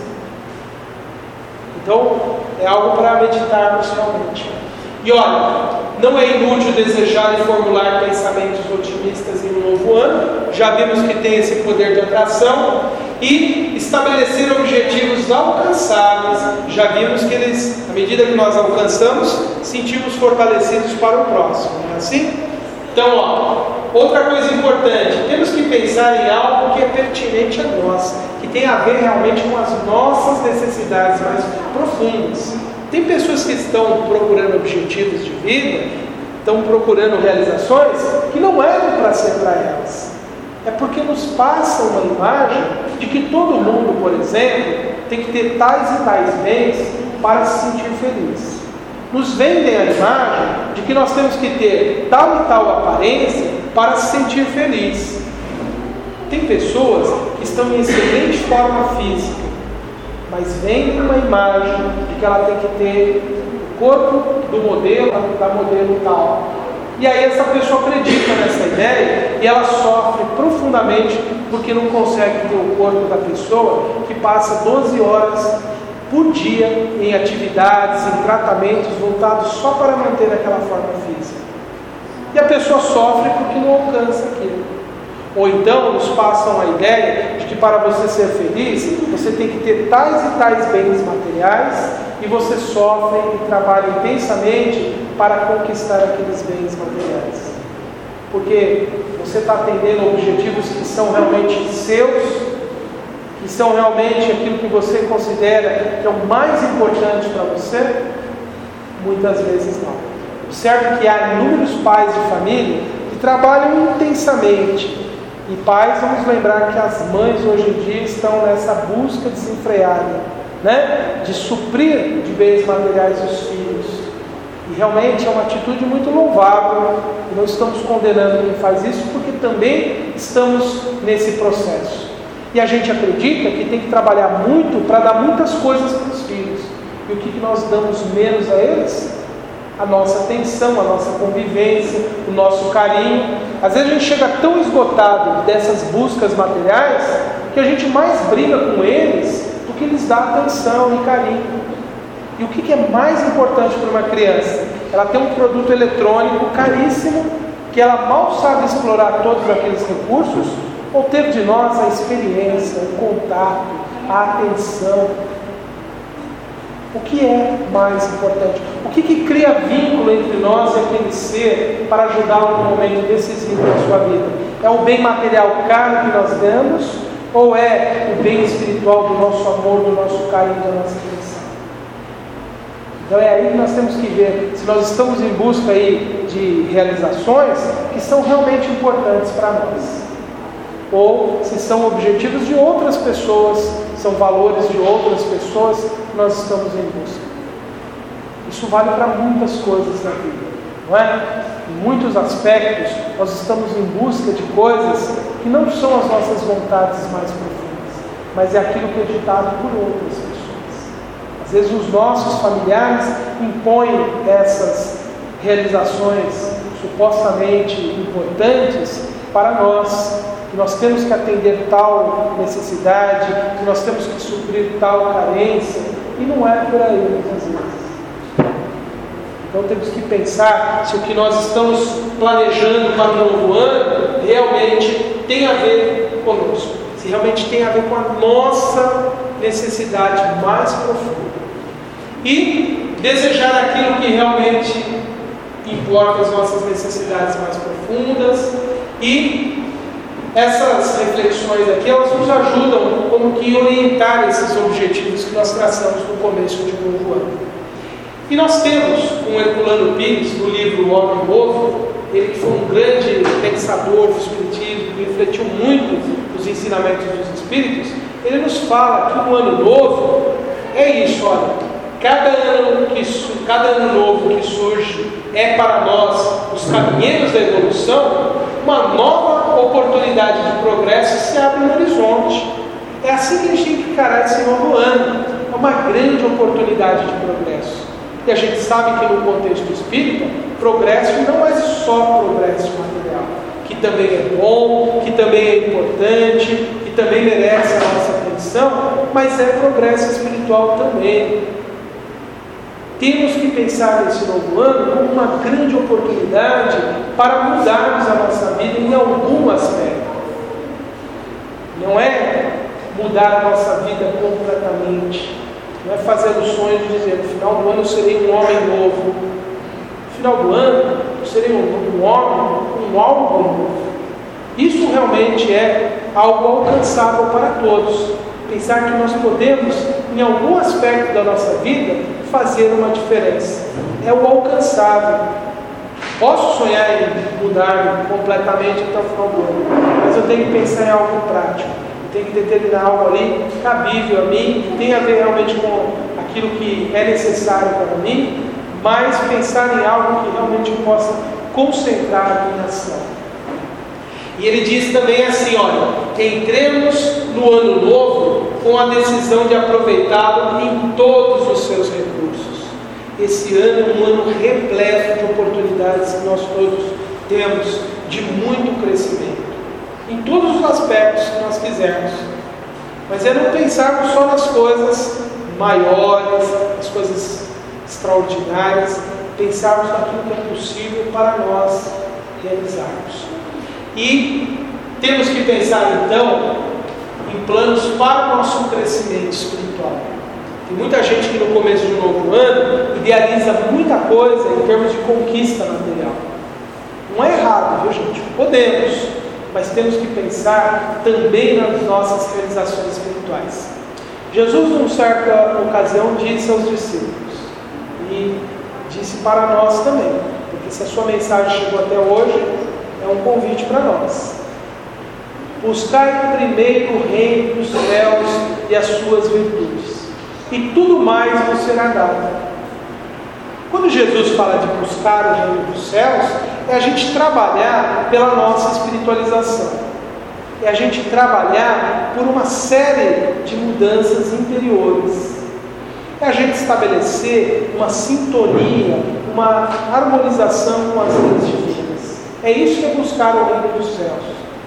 Então, é algo para meditarmos realmente. E olha, não é inútil desejar e formular pensamentos otimistas em um novo ano, já vimos que tem esse poder de atração, e estabelecer objetivos alcançáveis, já vimos que eles, à medida que nós alcançamos, sentimos fortalecidos para o próximo, não é assim? Então, ó, outra coisa importante, temos que pensar em algo que é pertinente a nós, que tem a ver realmente com as nossas necessidades mais profundas. Tem pessoas que estão procurando objetivos de vida, estão procurando realizações que não eram para ser para elas. É porque nos passa uma imagem de que todo mundo, por exemplo, tem que ter tais e tais bens para se sentir feliz. Nos vendem a imagem de que nós temos que ter tal e tal aparência para se sentir feliz. Tem pessoas que estão em excelente forma física, mas vendem uma imagem de que ela tem que ter o corpo do modelo, da modelo tal. E aí essa pessoa acredita nessa ideia e ela sofre profundamente porque não consegue ter o corpo da pessoa que passa doze horas por dia em atividades, em tratamentos voltados só para manter aquela forma física. E a pessoa sofre porque não alcança aquilo. Ou então nos passam a ideia de que para você ser feliz, você tem que ter tais e tais bens materiais e você sofre e trabalha intensamente para conquistar aqueles bens materiais. Porque você está atendendo objetivos que são realmente seus, que são realmente aquilo que você considera que é o mais importante para você? Muitas vezes não. Observe que há inúmeros pais de família que trabalham intensamente. E pais, vamos lembrar que as mães hoje em dia estão nessa busca desenfreada, né? De suprir de bens materiais os filhos. E realmente é uma atitude muito louvável. E não estamos condenando quem faz isso, porque também estamos nesse processo. E a gente acredita que tem que trabalhar muito para dar muitas coisas para os filhos. E o que, que nós damos menos a eles? A nossa atenção, a nossa convivência, o nosso carinho. Às vezes a gente chega tão esgotado dessas buscas materiais que a gente mais briga com eles do que lhes dá atenção e carinho. E o que é mais importante para uma criança? Ela tem um produto eletrônico caríssimo, que ela mal sabe explorar todos aqueles recursos, ou ter de nós a experiência, o contato, a atenção. O que é mais importante? O que, que cria vínculo entre nós e aquele ser para ajudá-lo no momento decisivo da sua vida? É o bem material caro que nós damos ou é o bem espiritual do nosso amor, do nosso carinho, da nossa atenção? Então é aí que nós temos que ver se nós estamos em busca aí de realizações que são realmente importantes para nós. Ou se são objetivos de outras pessoas, são valores de outras pessoas que nós estamos em busca. Isso vale para muitas coisas na vida, não é? Em muitos aspectos, nós estamos em busca de coisas que não são as nossas vontades mais profundas. mas é aquilo que é ditado por outras pessoas. Às vezes os nossos familiares impõem essas realizações supostamente importantes para nós, que nós temos que atender tal necessidade, que nós temos que suprir tal carência, e não é por aí muitas vezes. Então temos que pensar se o que nós estamos planejando para o novo ano realmente tem a ver conosco, se realmente tem a ver com a nossa necessidade mais profunda. E desejar aquilo que realmente importa as nossas necessidades mais profundas. E essas reflexões aqui, elas nos ajudam como que orientar esses objetivos que nós traçamos no começo de um novo ano. E nós temos com Herculano Pires, no livro O Homem Novo, ele que foi um grande pensador do espiritismo, que refletiu muito os ensinamentos dos espíritos, ele nos fala que um ano novo é isso, olha, cada ano, que, cada ano novo que surge é para nós, os caminheiros da evolução, uma nova oportunidade de progresso se abre no horizonte. É assim que a gente tem que encarar esse novo ano, é uma grande oportunidade de progresso. E a gente sabe que no contexto espírita, progresso não é só progresso material, que também é bom, que também é importante, que também merece a nossa atenção, mas é progresso espiritual também. Temos que pensar nesse novo ano como uma grande oportunidade para mudarmos a nossa vida em algum aspecto. Não é mudar a nossa vida completamente. Não é fazer o sonho de dizer, no final do ano eu serei um homem novo. No final do ano eu serei um, um homem, um algo novo. Isso realmente é algo alcançável para todos. Pensar que nós podemos, em algum aspecto da nossa vida, fazer uma diferença. É o alcançável. Posso sonhar em mudar completamente até o final do ano, mas eu tenho que pensar em algo prático. Eu tenho que determinar algo ali cabível a mim, que tem a ver realmente com aquilo que é necessário para mim, mas pensar em algo que realmente eu possa concentrar a minha ação. E ele diz também assim, olha, entremos no ano novo com a decisão de aproveitá-lo em todos os seus recursos. Esse ano é um ano repleto de oportunidades que nós todos temos, de muito crescimento, em todos os aspectos que nós quisermos. Mas é não pensarmos só nas coisas maiores, nas coisas extraordinárias, pensarmos naquilo que é possível para nós realizarmos. E temos que pensar então em planos para o nosso crescimento espiritual. Tem muita gente que no começo de um novo ano idealiza muita coisa em termos de conquista material. Não é errado, viu gente? Podemos, mas temos que pensar também nas nossas realizações espirituais. Jesus, numa certa ocasião, disse aos discípulos, e disse para nós também, porque se a sua mensagem chegou até hoje, é um convite para nós. Buscai primeiro o reino dos céus e as suas virtudes, e tudo mais vos será dado. Quando Jesus fala de buscar o reino dos céus, é a gente trabalhar pela nossa espiritualização, é a gente trabalhar por uma série de mudanças interiores, é a gente estabelecer uma sintonia, uma harmonização com as leis divinas. É isso que é buscar o reino dos céus.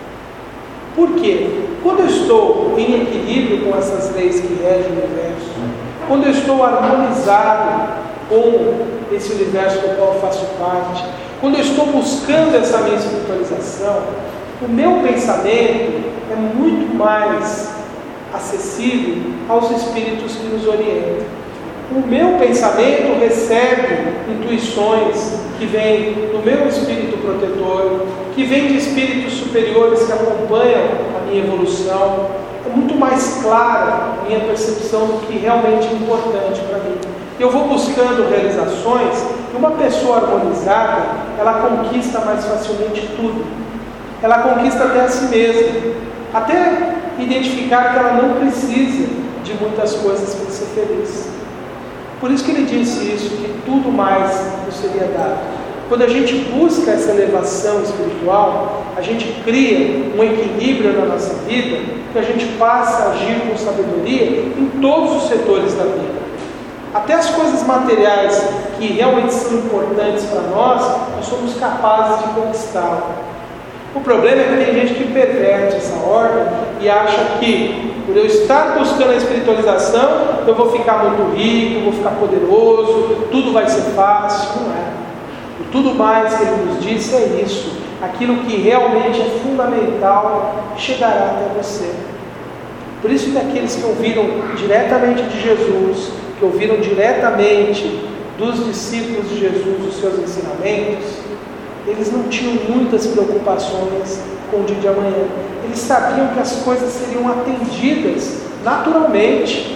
Por quê? Quando eu estou em equilíbrio com essas leis que regem o universo, quando eu estou harmonizado com esse universo do qual eu faço parte, quando eu estou buscando essa minha espiritualização, o meu pensamento é muito mais acessível aos espíritos que nos orientam. O meu pensamento recebe intuições que vêm do meu espírito protetor, que vêm de espíritos superiores que acompanham a minha evolução. É muito mais clara a minha percepção do que realmente é importante para mim. Eu vou buscando realizações, e uma pessoa harmonizada, ela conquista mais facilmente tudo. Ela conquista até a si mesma, até identificar que ela não precisa de muitas coisas para ser feliz. Por isso que ele disse isso, que tudo mais nos seria dado. Quando a gente busca essa elevação espiritual, a gente cria um equilíbrio na nossa vida, que a gente passa a agir com sabedoria em todos os setores da vida. Até as coisas materiais que realmente são importantes para nós, nós somos capazes de conquistá-las. O problema é que tem gente que perverte essa ordem e acha que, por eu estar buscando a espiritualização, eu vou ficar muito rico, vou ficar poderoso, tudo vai ser fácil. Não é. E tudo mais que ele nos disse é isso. Aquilo que realmente é fundamental chegará até você. Por isso que aqueles que ouviram diretamente de Jesus, que ouviram diretamente dos discípulos de Jesus os seus ensinamentos, eles não tinham muitas preocupações com o dia de amanhã. Eles sabiam que as coisas seriam atendidas naturalmente.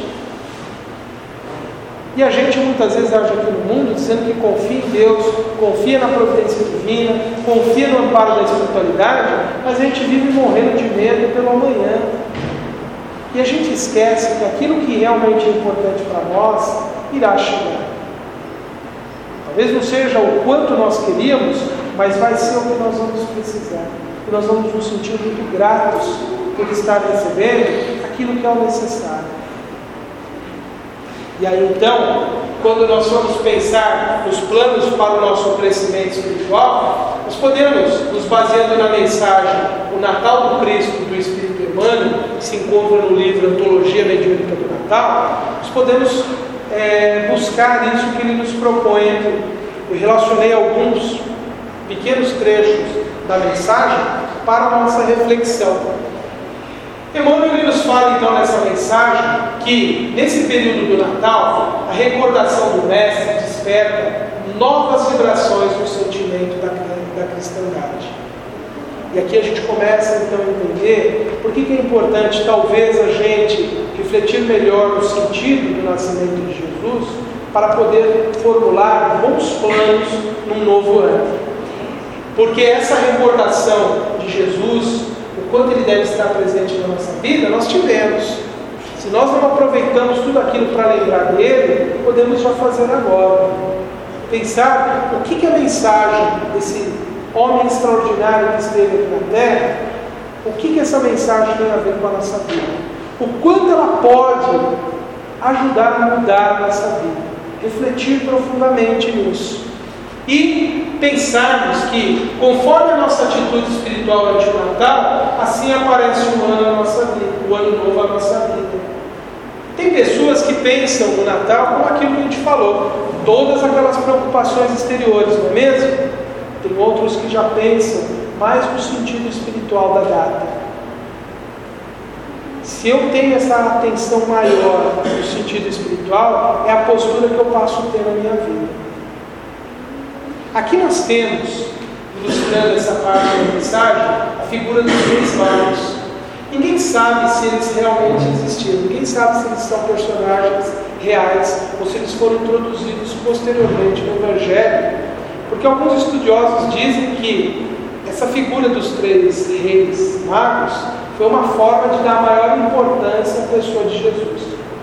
E a gente muitas vezes age aqui no mundo dizendo que confia em Deus, confia na providência divina, confia no amparo da espiritualidade, mas a gente vive morrendo de medo pelo amanhã. E a gente esquece que aquilo que realmente é importante para nós irá chegar. Talvez não seja o quanto nós queríamos, mas vai ser o que nós vamos precisar. E nós vamos nos sentir muito gratos por estar recebendo aquilo que é o necessário. E aí então, quando nós vamos pensar nos planos para o nosso crescimento espiritual, nós podemos, nos baseando na mensagem O Natal do Cristo, do Espírito Emmanuel, que se encontra no livro Antologia Mediúnica do Natal, nós podemos é, buscar isso que ele nos propõe aqui. Eu relacionei alguns pequenos trechos da mensagem para a nossa reflexão. Emmanuel nos fala então nessa mensagem que nesse período do Natal a recordação do Mestre desperta novas vibrações no sentimento da, da cristandade. E aqui a gente começa então a entender por que, que é importante talvez a gente refletir melhor no sentido do nascimento de Jesus para poder formular bons planos num novo ano. Porque essa recordação de Jesus, o quanto ele deve estar presente na nossa vida, nós tivemos. Se nós não aproveitamos tudo aquilo para lembrar dele, podemos já fazer agora. Pensar o que, que a mensagem desse homem extraordinário que esteve aqui na Terra, o que, que essa mensagem tem a ver com a nossa vida. O quanto ela pode ajudar a mudar a nossa vida. Refletir profundamente nisso. E pensarmos que, conforme a nossa atitude espiritual ante o Natal, assim aparece o ano na nossa vida, o ano novo na nossa vida. Tem pessoas que pensam no Natal como aquilo que a gente falou, todas aquelas preocupações exteriores, não é mesmo? Tem outros que já pensam mais no sentido espiritual da data. Se eu tenho essa atenção maior no sentido espiritual, é a postura que eu passo a ter na minha vida. Aqui nós temos, ilustrando essa parte da mensagem, a figura dos Reis Magos. Ninguém sabe se eles realmente existiram, ninguém sabe se eles são personagens reais ou se eles foram introduzidos posteriormente no Evangelho, porque alguns estudiosos dizem que essa figura dos três Reis Magos foi uma forma de dar maior importância à pessoa de Jesus.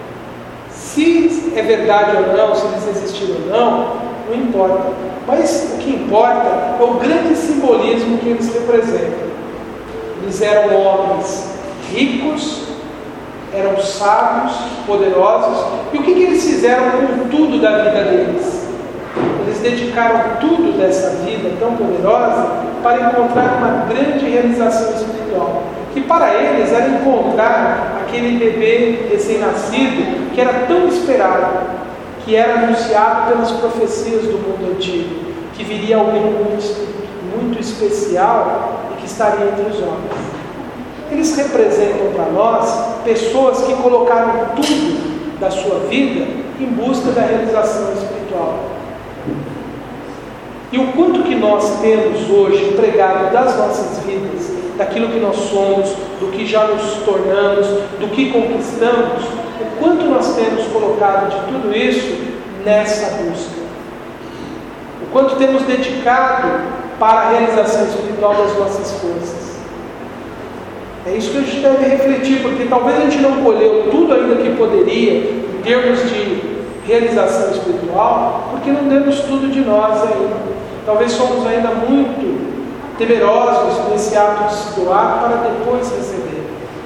Se é verdade ou não, se eles existiram ou não, não importa. Mas o que importa é o grande simbolismo que eles representam. Eles eram homens ricos, eram sábios, poderosos. E o que, que eles fizeram com tudo da vida deles? Eles dedicaram tudo dessa vida tão poderosa para encontrar uma grande realização espiritual. Que para eles era encontrar aquele bebê recém-nascido que era tão esperado, que era anunciado pelas profecias do mundo antigo, que viria alguém muito, muito especial e que estaria entre os homens. Eles representam para nós pessoas que colocaram tudo da sua vida em busca da realização espiritual. E o quanto que nós temos hoje empregado das nossas vidas, daquilo que nós somos, do que já nos tornamos, do que conquistamos, o quanto nós temos colocado de tudo isso nessa busca. O quanto temos dedicado para a realização espiritual das nossas forças. É isso que a gente deve refletir, porque talvez a gente não colheu tudo ainda que poderia em termos de realização espiritual, porque não demos tudo de nós ainda. Talvez somos ainda muito temerosos nesse ato de se doar para depois receber.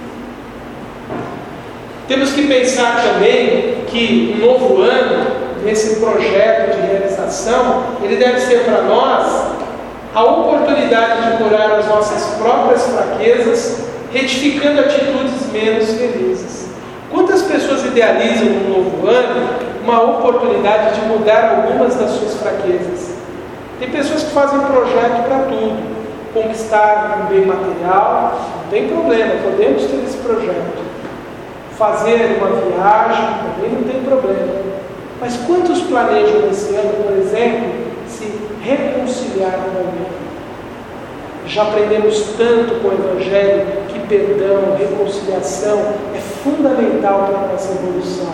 Temos que pensar também que um novo ano, nesse projeto de realização, ele deve ser para nós a oportunidade de curar as nossas próprias fraquezas, retificando atitudes menos felizes. Quantas pessoas idealizam no novo ano uma oportunidade de mudar algumas das suas fraquezas? Tem pessoas que fazem projeto para tudo. Conquistar um bem material, não tem problema, podemos ter esse projeto. Fazer uma viagem, também não tem problema. Mas quantos planejam esse ano, por exemplo, se reconciliar com alguém? Já aprendemos tanto com o Evangelho que perdão, reconciliação é fundamental para a nossa evolução.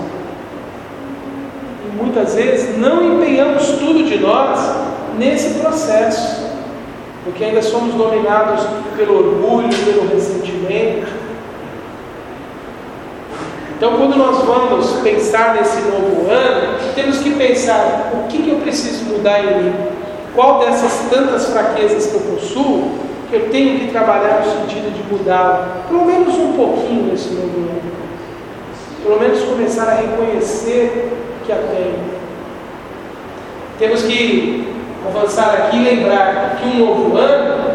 E muitas vezes não empenhamos tudo de nós nesse processo, porque ainda somos dominados pelo orgulho, pelo ressentimento. Então, quando nós vamos pensar nesse novo ano, temos que pensar: o que, que eu preciso mudar em mim? Qual dessas tantas fraquezas que eu possuo que eu tenho que trabalhar no sentido de mudar, pelo menos um pouquinho nesse novo ano? Pelo menos começar a reconhecer que a tenho. Temos que avançar aqui e lembrar que um novo ano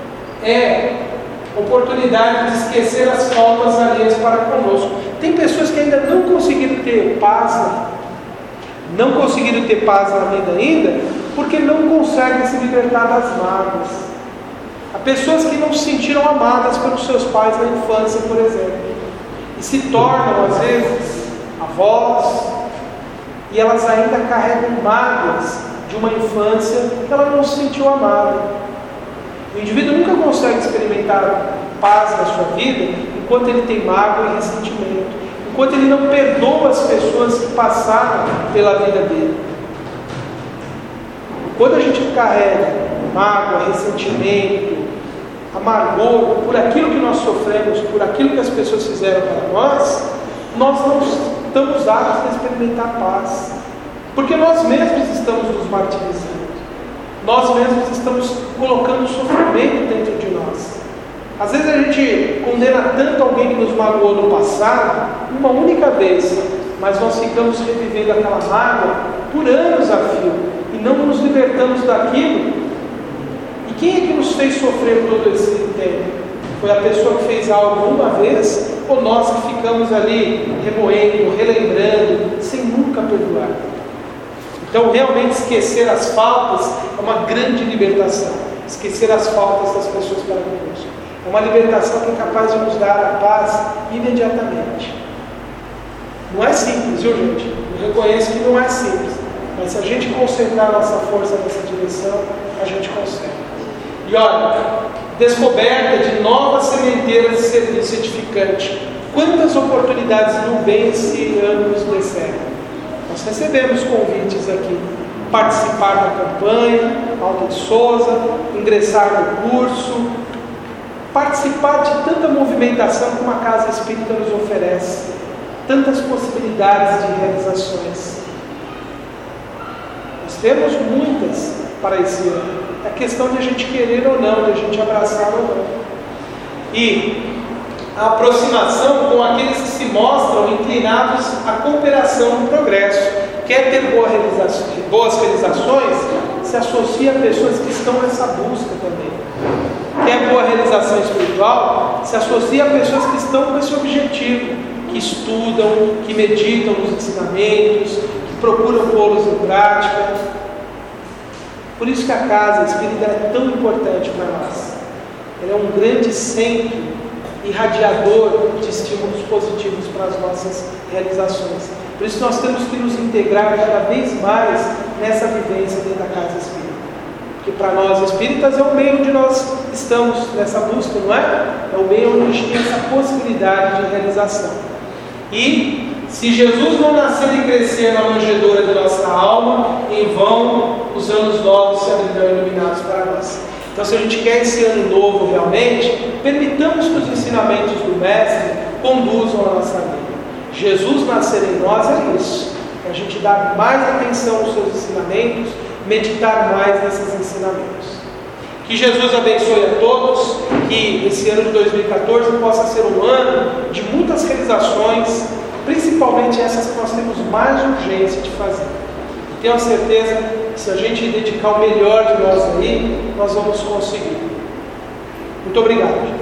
é oportunidade de esquecer as faltas alheias para conosco. Tem pessoas que ainda não conseguiram ter paz, não conseguiram ter paz na vida ainda, porque não conseguem se libertar das mágoas. Há pessoas que não se sentiram amadas pelos seus pais na infância, por exemplo, e se tornam, às vezes, avós, e elas ainda carregam mágoas de uma infância que ela não se sentiu amada. O indivíduo nunca consegue experimentar paz na sua vida enquanto ele tem mágoa e ressentimento, enquanto ele não perdoa as pessoas que passaram pela vida dele. Quando a gente carrega mágoa, ressentimento, amargor por aquilo que nós sofremos, por aquilo que as pessoas fizeram para nós, nós não estamos aptos a experimentar paz, porque nós mesmos estamos nos martirizando. Nós mesmos estamos colocando sofrimento dentro de nós. Às vezes a gente condena tanto alguém que nos magoou no passado, uma única vez, mas nós ficamos revivendo aquela mágoa por anos a fio, e não nos libertamos daquilo. E quem é que nos fez sofrer todo esse tempo? Foi a pessoa que fez algo uma vez, ou nós que ficamos ali remoendo, relembrando, sem nunca perdoar? Então, realmente, esquecer as faltas é uma grande libertação. Esquecer as faltas das pessoas para conosco. É uma libertação que é capaz de nos dar a paz imediatamente. Não é simples, viu, gente? Eu reconheço que não é simples. Mas se a gente concentrar nossa força nessa direção, a gente consegue. E olha, descoberta de novas sementeiras de serviço edificante. Quantas oportunidades no bem esse ano nos recebe? Nós recebemos convites aqui, participar da campanha, Alta de Souza, ingressar no curso, participar de tanta movimentação que uma casa espírita nos oferece, tantas possibilidades de realizações. Nós temos muitas para esse ano, é questão de a gente querer ou não, de a gente abraçar ou não. E a aproximação com aqueles que se mostram inclinados à cooperação no progresso. Quer ter boa realização, boas realizações? Se associa a pessoas que estão nessa busca também. Quer boa realização espiritual? Se associa a pessoas que estão com esse objetivo, que estudam, que meditam nos ensinamentos, que procuram pô-los em prática. Por isso que a casa espírita é tão importante para nós. Ela é um grande centro irradiador de estímulos positivos para as nossas realizações. Por isso nós temos que nos integrar cada vez mais nessa vivência dentro da casa espírita. Porque para nós espíritas é o meio onde nós estamos nessa busca, não é? É o meio onde a gente tem essa possibilidade de realização. E se Jesus não nascer e crescer na manjedoura de nossa alma, em vão os anos novos se abrirão iluminados para nós. Então, se a gente quer esse ano novo realmente, permitamos que os ensinamentos do Mestre conduzam a nossa vida. Jesus nascer em nós é isso, é a gente dar mais atenção aos seus ensinamentos meditar mais nesses ensinamentos. Que Jesus abençoe a todos, que esse ano de dois mil e quatorze possa ser um ano de muitas realizações, principalmente essas que nós temos mais urgência de fazer. E tenho a certeza que se a gente dedicar o melhor de nós aí, nós vamos conseguir. Muito obrigado.